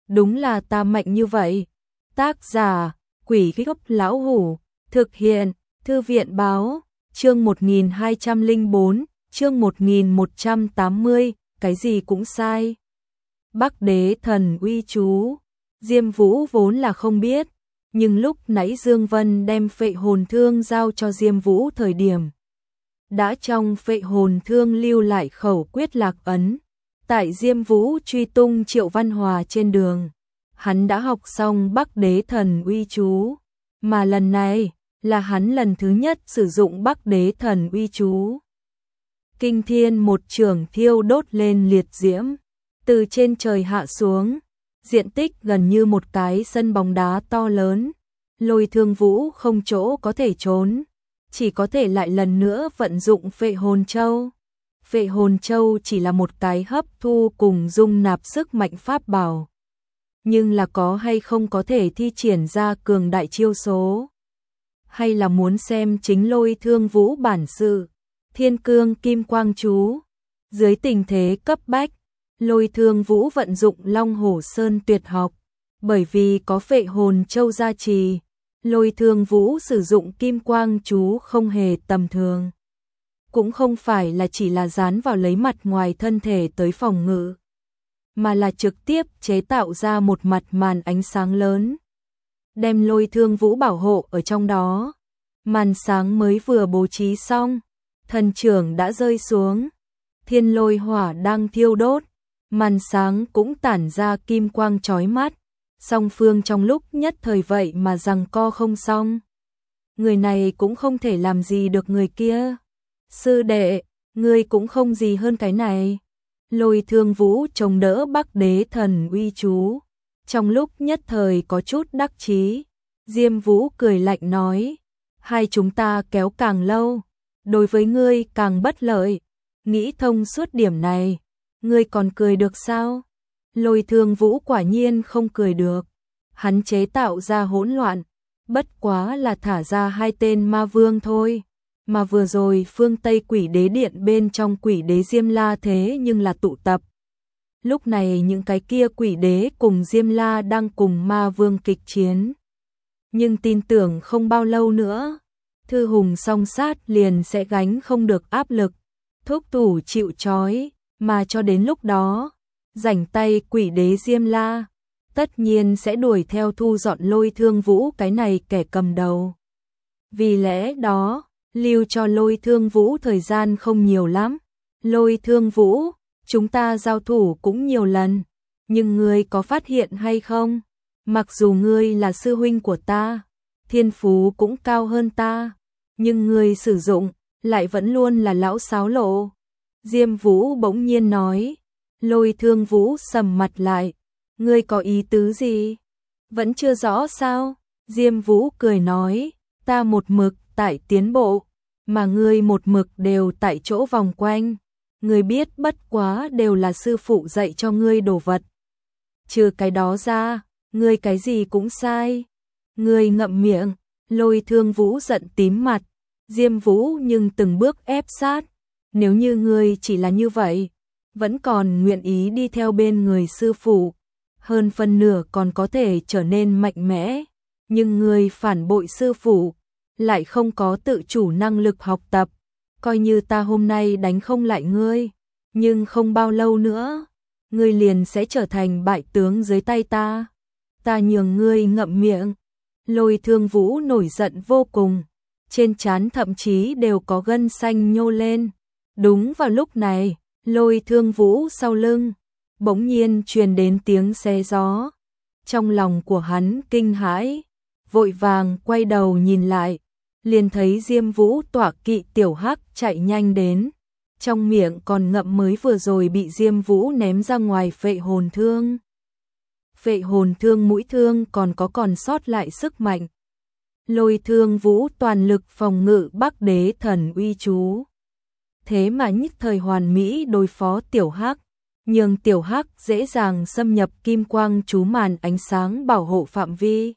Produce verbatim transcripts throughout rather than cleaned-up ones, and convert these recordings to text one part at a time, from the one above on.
đúng là ta mạnh như vậy. Tác giả, Quỷ Gốc Lão Hủ, thực hiện, Thư viện Báo, chương một nghìn hai trăm lẻ bốn, chương một nghìn một trăm tám mươi, cái gì cũng sai. Bắc Đế Thần Uy Chú, Diêm Vũ vốn là không biết, nhưng lúc nãy Dương Vân đem phệ hồn thương giao cho Diêm Vũ thời điểm, đã trong phệ hồn thương lưu lại khẩu quyết lạc ấn. Tại Diêm Vũ truy tung Triệu Văn Hòa trên đường, hắn đã học xong Bắc Đế Thần Uy Chú, mà lần này là hắn lần thứ nhất sử dụng Bắc Đế Thần Uy Chú. Kinh thiên một trường thiêu đốt lên liệt diễm, từ trên trời hạ xuống, diện tích gần như một cái sân bóng đá to lớn. Lôi Thương Vũ không chỗ có thể trốn, chỉ có thể lại lần nữa vận dụng phệ hồn châu. Phệ hồn châu chỉ là một cái hấp thu cùng dung nạp sức mạnh pháp bảo, nhưng là có hay không có thể thi triển ra cường đại chiêu số, hay là muốn xem chính Lôi Thương Vũ bản sự. Thiên Cương Kim Quang Chú, dưới tình thế cấp bách, Lôi Thương Vũ vận dụng Long Hổ Sơn tuyệt học, bởi vì có phệ hồn châu gia trì, Lôi Thương Vũ sử dụng Kim Quang Chú không hề tầm thường, cũng không phải là chỉ là dán vào lấy mặt ngoài thân thể tới phòng ngự, mà là trực tiếp chế tạo ra một mặt màn ánh sáng lớn, đem Lôi Thương Vũ bảo hộ ở trong đó. Màn sáng mới vừa bố trí xong, thần trưởng đã rơi xuống, thiên lôi hỏa đang thiêu đốt, màn sáng cũng tản ra kim quang chói mắt, song phương trong lúc nhất thời vậy mà giằng co không xong. Người này cũng không thể làm gì được người kia. Sư đệ, ngươi cũng không gì hơn cái này. Lôi Thương Vũ chống đỡ Bắc Đế Thần Uy Chú, trong lúc nhất thời có chút đắc chí. Diêm Vũ cười lạnh nói, hai chúng ta kéo càng lâu, đối với ngươi càng bất lợi. Nghĩ thông suốt điểm này, ngươi còn cười được sao? Lôi Thương Vũ quả nhiên không cười được. Hắn chế tạo ra hỗn loạn, bất quá là thả ra hai tên ma vương thôi. Mà vừa rồi phương Tây Quỷ Đế Điện bên trong Quỷ Đế Diêm La thế nhưng là tụ tập. Lúc này những cái kia Quỷ Đế cùng Diêm La đang cùng ma vương kịch chiến. Nhưng tin tưởng không bao lâu nữa, Thư Hùng song sát liền sẽ gánh không được áp lực, thúc thủ chịu trói, mà cho đến lúc đó, rảnh tay Quỷ Đế Diêm La tất nhiên sẽ đuổi theo thu dọn Lôi Thương Vũ cái này kẻ cầm đầu. Vì lẽ đó, lưu cho Lôi Thương Vũ thời gian không nhiều lắm. Lôi Thương Vũ, chúng ta giao thủ cũng nhiều lần, nhưng ngươi có phát hiện hay không? Mặc dù ngươi là sư huynh của ta, thiên phú cũng cao hơn ta, nhưng ngươi sử dụng lại vẫn luôn là lão sáo lộ. Diêm Vũ bỗng nhiên nói. Lôi Thương Vũ sầm mặt lại, ngươi có ý tứ gì? Vẫn chưa rõ sao? Diêm Vũ cười nói, ta một mực tại tiến bộ, mà ngươi một mực đều tại chỗ vòng quanh. Ngươi biết bất quá đều là sư phụ dạy cho ngươi đồ vật. Trừ cái đó ra, ngươi cái gì cũng sai. Ngươi ngậm miệng. Lôi Thương Vũ giận tím mặt. Diêm Vũ nhưng từng bước ép sát. Nếu như ngươi chỉ là như vậy, vẫn còn nguyện ý đi theo bên người sư phụ, hơn phân nửa còn có thể trở nên mạnh mẽ, nhưng ngươi phản bội sư phụ, lại không có tự chủ năng lực học tập, coi như ta hôm nay đánh không lại ngươi, nhưng không bao lâu nữa, ngươi liền sẽ trở thành bại tướng dưới tay ta. Ta nhường ngươi ngậm miệng. Lôi Thương Vũ nổi giận vô cùng, trên trán thậm chí đều có gân xanh nhô lên. Đúng vào lúc này, Lôi Thương Vũ sau lưng bỗng nhiên truyền đến tiếng xé gió. Trong lòng của hắn kinh hãi, vội vàng quay đầu nhìn lại, liền thấy Diêm Vũ tọa kỵ Tiểu Hắc chạy nhanh đến, trong miệng còn ngậm mới vừa rồi bị Diêm Vũ ném ra ngoài phệ hồn thương. Phệ hồn thương mũi thương còn có còn sót lại sức mạnh. Lôi Thương Vũ toàn lực phòng ngự Bắc Đế Thần Uy Chú, thế mà nhất thời hoàn mỹ đối phó Tiểu Hắc, nhường Tiểu Hắc dễ dàng xâm nhập Kim Quang Chú màn ánh sáng bảo hộ phạm vi.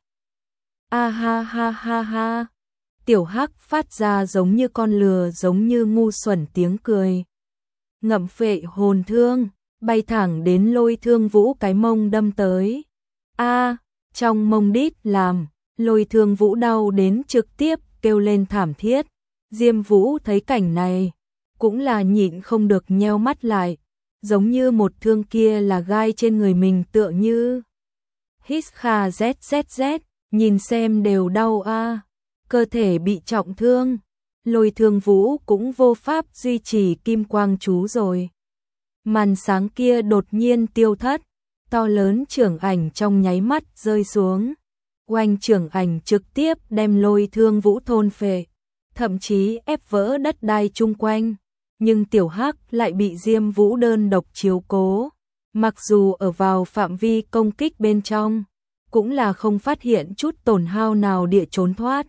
A ha ha ha ha. Tiểu Hắc phát ra giống như con lừa, giống như ngu xuẩn tiếng cười. Ngậm phệ hồn thương, bay thẳng đến Lôi Thương Vũ cái mông đâm tới. A, trong mông đít làm, Lôi Thương Vũ đau đến trực tiếp kêu lên thảm thiết. Diêm Vũ thấy cảnh này, cũng là nhịn không được nheo mắt lại, giống như một thương kia là gai trên người mình tựa như. Hít kha zzz, nhìn xem đều đau a, cơ thể bị trọng thương, Lôi Thương Vũ cũng vô pháp duy trì kim quang chú rồi. Màn sáng kia đột nhiên tiêu thất, to lớn trưởng ảnh trong nháy mắt rơi xuống. Oanh trưởng ảnh trực tiếp đem Lôi Thương Vũ thôn phệ, thậm chí ép vỡ đất đai chung quanh, nhưng Tiểu Hắc lại bị Diêm Vũ đơn độc chiếu cố, mặc dù ở vào phạm vi công kích bên trong, cũng là không phát hiện chút tổn hao nào địa trốn thoát.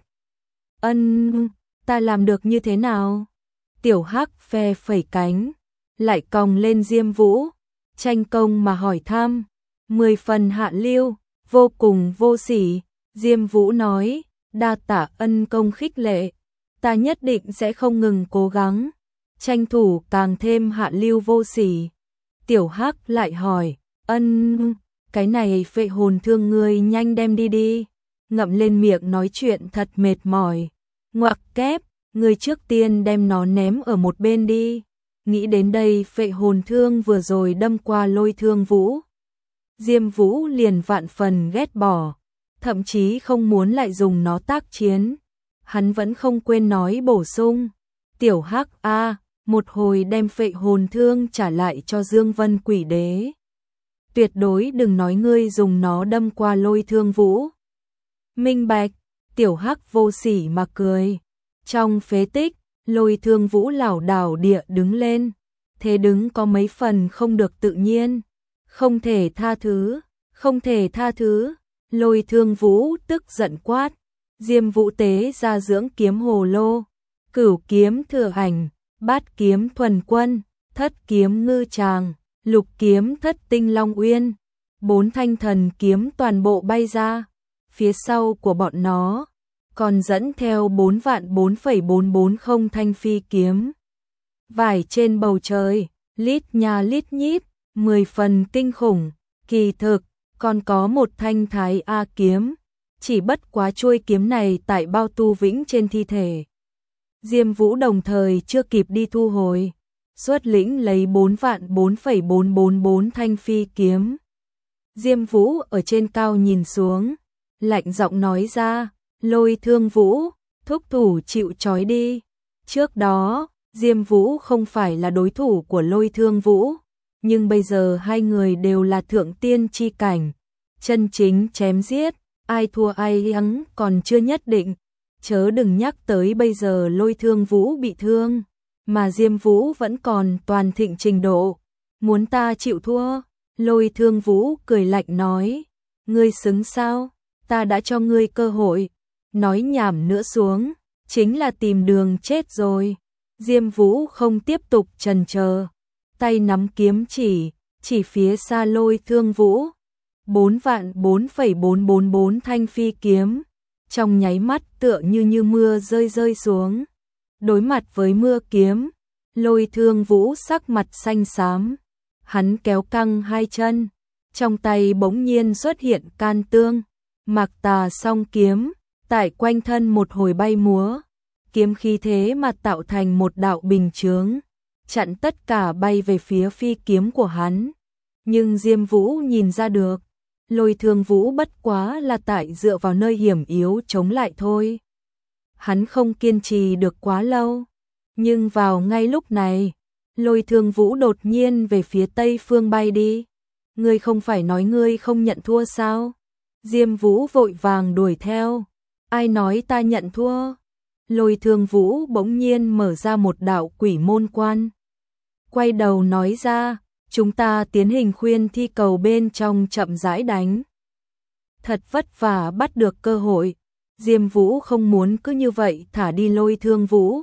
Ân, ta làm được như thế nào? Tiểu Hắc phe phẩy cánh, lại còng lên Diêm Vũ, tranh công mà hỏi thăm, mười phần hạ lưu, vô cùng vô sỉ. Diêm Vũ nói, đa tạ ân công khích lệ, ta nhất định sẽ không ngừng cố gắng, tranh thủ càng thêm hạ lưu vô sỉ. Tiểu Hắc lại hỏi, ân, cái này phệ hồn thương ngươi nhanh đem đi đi, ngậm lên miệng nói chuyện thật mệt mỏi. Ngoặc kép, ngươi trước tiên đem nó ném ở một bên đi. Nghĩ đến đây phệ hồn thương vừa rồi đâm qua Lôi Thương Vũ, Diêm Vũ liền vạn phần ghét bỏ, thậm chí không muốn lại dùng nó tác chiến. Hắn vẫn không quên nói bổ sung, Tiểu Hắc a, một hồi đem phệ hồn thương trả lại cho Dương Vân Quỷ Đế. Tuyệt đối đừng nói ngươi dùng nó đâm qua Lôi Thương Vũ. Minh bạch, Tiểu Hắc vô sỉ mà cười. Trong phế tích, Lôi Thương Vũ lảo đảo địa đứng lên, thế đứng có mấy phần không được tự nhiên. Không thể tha thứ, không thể tha thứ. Lôi Thương Vũ tức giận quát. Diêm Vũ tế ra dưỡng kiếm hồ lô, cửu kiếm thừa ảnh, bát kiếm thuần quân, thất kiếm ngư tràng, lục kiếm thất tinh long uyên. Bốn thanh thần kiếm toàn bộ bay ra, phía sau của bọn nó còn dẫn theo bốn vạn bốn phẩy bốn bốn không thanh phi kiếm. Vải trên bầu trời, lít nha lít nhít, mười phần kinh khủng. Kỳ thực, còn có một thanh thái A kiếm, chỉ bất quá chuôi kiếm này tại bao tu vĩnh trên thi thể. Diêm Vũ đồng thời chưa kịp đi thu hồi, xuất lĩnh lấy bốn vạn bốn phẩy bốn bốn bốn thanh phi kiếm. Diêm Vũ ở trên cao nhìn xuống, lạnh giọng nói ra, Lôi Thương Vũ, thúc thủ chịu trói đi. Trước đó, Diêm Vũ không phải là đối thủ của Lôi Thương Vũ, nhưng bây giờ hai người đều là thượng tiên chi cảnh, chân chính chém giết, ai thua ai thắng còn chưa nhất định, chớ đừng nhắc tới bây giờ Lôi Thương Vũ bị thương, mà Diêm Vũ vẫn còn toàn thịnh trình độ, muốn ta chịu thua? Lôi Thương Vũ cười lạnh nói, ngươi xứng sao, ta đã cho ngươi cơ hội, nói nhảm nữa xuống, chính là tìm đường chết rồi. Diêm Vũ không tiếp tục chần chờ, tay nắm kiếm chỉ, chỉ phía xa Lôi Thương Vũ. Bốn vạn bốn phẩy bốn bốn bốn thanh phi kiếm, trong nháy mắt tựa như như mưa rơi rơi xuống. Đối mặt với mưa kiếm, Lôi Thương Vũ sắc mặt xanh xám, hắn kéo căng hai chân, trong tay bỗng nhiên xuất hiện can tương, Mạc Tà song kiếm, tại quanh thân một hồi bay múa, kiếm khí thế mà tạo thành một đạo bình chướng, chặn tất cả bay về phía phi kiếm của hắn. Nhưng Diêm Vũ nhìn ra được, Lôi Thương Vũ bất quá là tại dựa vào nơi hiểm yếu chống lại thôi. Hắn không kiên trì được quá lâu, nhưng vào ngay lúc này, Lôi Thương Vũ đột nhiên về phía tây phương bay đi. Ngươi không phải nói ngươi không nhận thua sao? Diêm Vũ vội vàng đuổi theo. Ai nói ta nhận thua? Lôi Thương Vũ bỗng nhiên mở ra một đạo quỷ môn quan. Quay đầu nói ra, chúng ta tiến hình khuyên thi cầu bên trong chậm rãi đánh. Thật vất vả bắt được cơ hội, Diêm Vũ không muốn cứ như vậy thả đi Lôi Thương Vũ.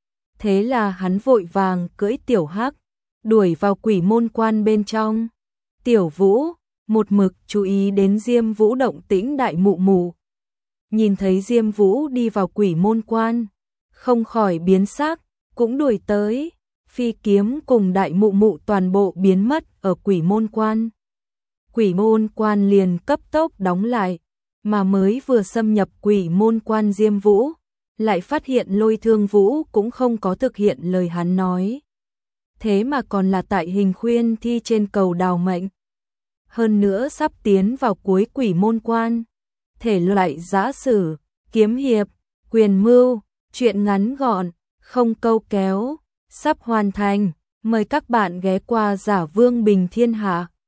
Thế là hắn vội vàng cưỡi Tiểu Hắc, đuổi vào quỷ môn quan bên trong. Tiểu Vũ, một mực chú ý đến Diêm Vũ động tĩnh đại mụ mụ. Nhìn thấy Diêm Vũ đi vào quỷ môn quan, không khỏi biến sắc, cũng đuổi tới. Phi kiếm cùng đại mụ mụ toàn bộ biến mất ở quỷ môn quan. quỷ môn quan liền cấp tốc đóng lại, mà mới vừa xâm nhập quỷ môn quan Diêm Vũ, lại phát hiện Lôi Thương Vũ cũng không có thực hiện lời hắn nói. Thế mà còn là tại hình khuyên thi trên cầu đào mệnh. Hơn nữa sắp tiến vào cuối quỷ môn quan. Thể loại giã sử, kiếm hiệp, quyền mưu, truyện ngắn gọn, không câu kéo, sắp hoàn thành. Mời các bạn ghé qua Giả Vương Bình Thiên Hạ.